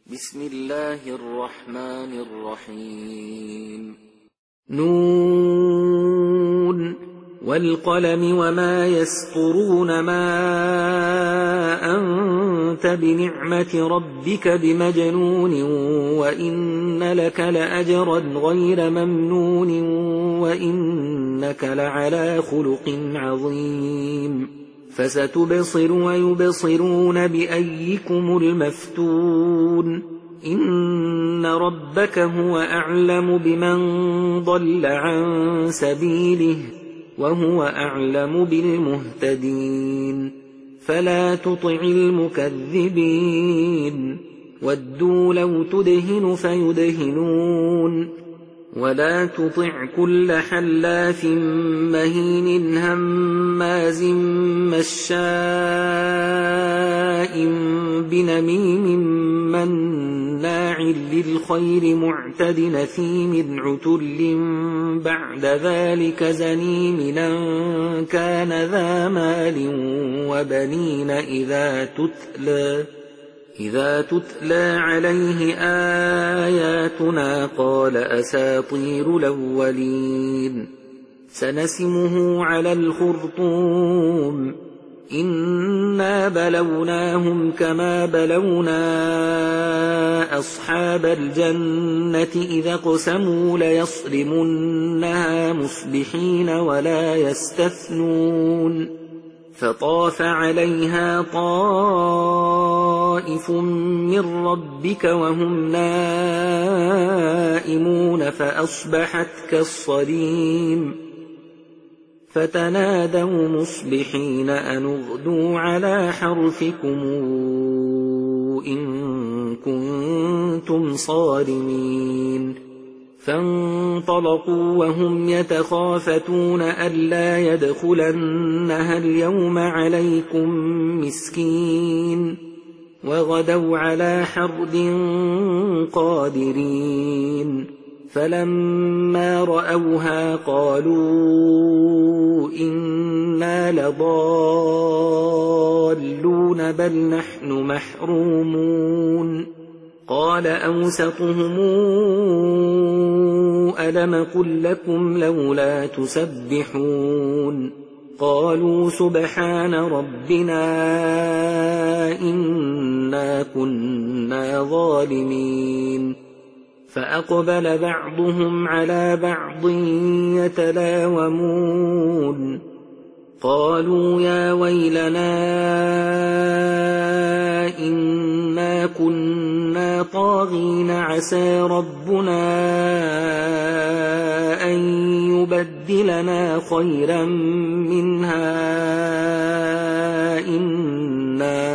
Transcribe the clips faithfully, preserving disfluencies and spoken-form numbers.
بسم الله الرحمن الرحيم. نون والقلم وما يسطرون ما أنت بنعمة ربك بمجنون وإن لك لأجرا غير ممنون وإنك لعلى خلق عظيم. فستبصر ويبصرون بأيكم المفتون. إن ربك هو أعلم بمن ضل عن سبيله وهو أعلم بالمهتدين. فلا تطع المكذبين ودوا لو تدهن فيدهنون ولا تطع كل حلاف مهين هماز مشاء بنميم مناع للخير معتد نثيم عتل بعد ذلك زنيم أن كان ذا مال وبنين إذا تتلى إذا تتلى عليه آياتنا قال أساطير الأولين. سنسمه على الخرطوم. إنا بلوناهم كما بلونا أصحاب الجنة إذا اقسموا ليصرمنها مصبحين ولا يستثنون. فطاف عليها طائف من ربك وهم نائمون فأصبحت كالصريم. فتنادوا مصبحين أن اغدوا على حرثكم إن كنتم صارمين. فانطلقوا وهم يتخافتون ألا يدخلنها اليوم عليكم مسكين وغدوا على حرد قادرين. فلما رأوها قالوا إنا لضالون بل نحن محرومون. قال أوسطهم ألم قل لكم لولا تسبحون. قالوا سبحان ربنا إنا كنا ظالمين. فأقبل بعضهم على بعض يتلاومون. قالوا يا ويلنا إنا كنا طاغين عسى ربنا أن يبدلنا خيرا منها إنا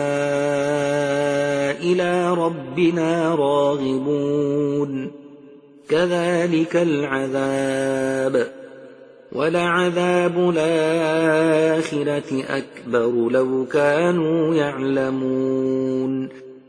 إلى ربنا راغبون. كذلك العذاب ولعذاب الآخرة أكبر لو كانوا يعلمون.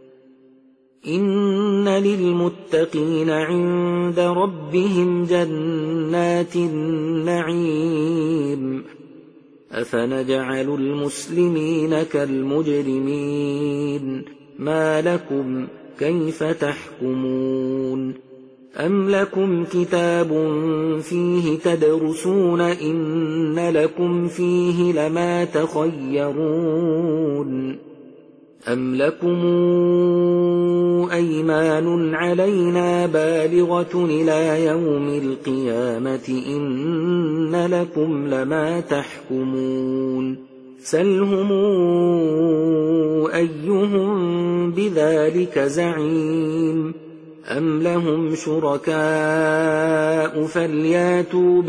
إن للمتقين عند ربهم جنات النعيم. أفنجعل المسلمين كالمجرمين ما لكم كيف تحكمون. أم لكم كتاب فيه تدرسون إن لكم فيه لما تخيرون. أم لكم أيمان علينا بالغة إلى يوم القيامة إن لكم لما تحكمون. سلهم أيهم بذلك زعيم. أم لهم شركاء فلياتوا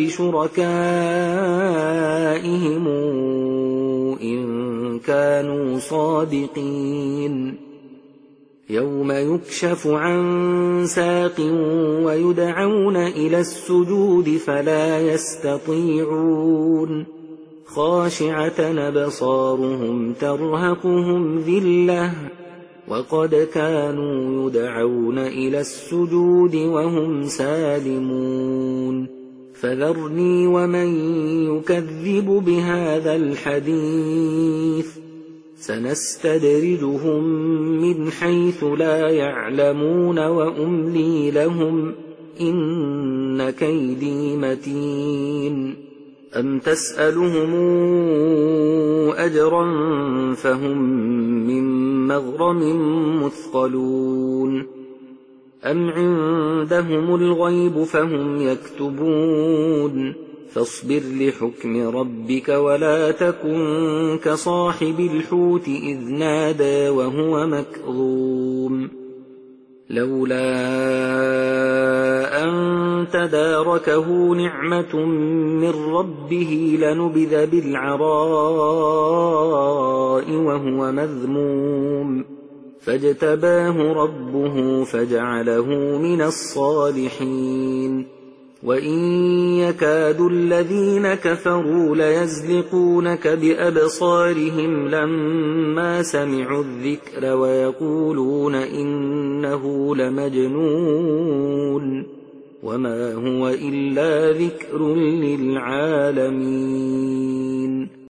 بشركائهم إن كانوا صادقين. يوم يكشف عن ساق ويدعون إلى السجود فلا يستطيعون. خاشعة أبصارهم ترهقهم ذلة وقد كانوا يدعون إلى السجود وهم سالمون. فذرني ومن يكذب بهذا الحديث سنستدرجهم من حيث لا يعلمون وأملي لهم إن كيدي متين أم تسألهم أجرا فهم من مغرم مثقلون أم عندهم الغيب فهم يكتبون فاصبر لحكم ربك ولا تكن كصاحب الحوت إذ نادى وهو مكظوم لولا أن تداركه نعمة من ربه لنبذ بالعراء وهو مذموم فاجتباه ربه فجعله من الصالحين وإن يكاد الذين كفروا ليزلقونك بأبصارهم لما سمعوا الذكر ويقولون إنه لمجنون وما هو إلا ذكر للعالمين.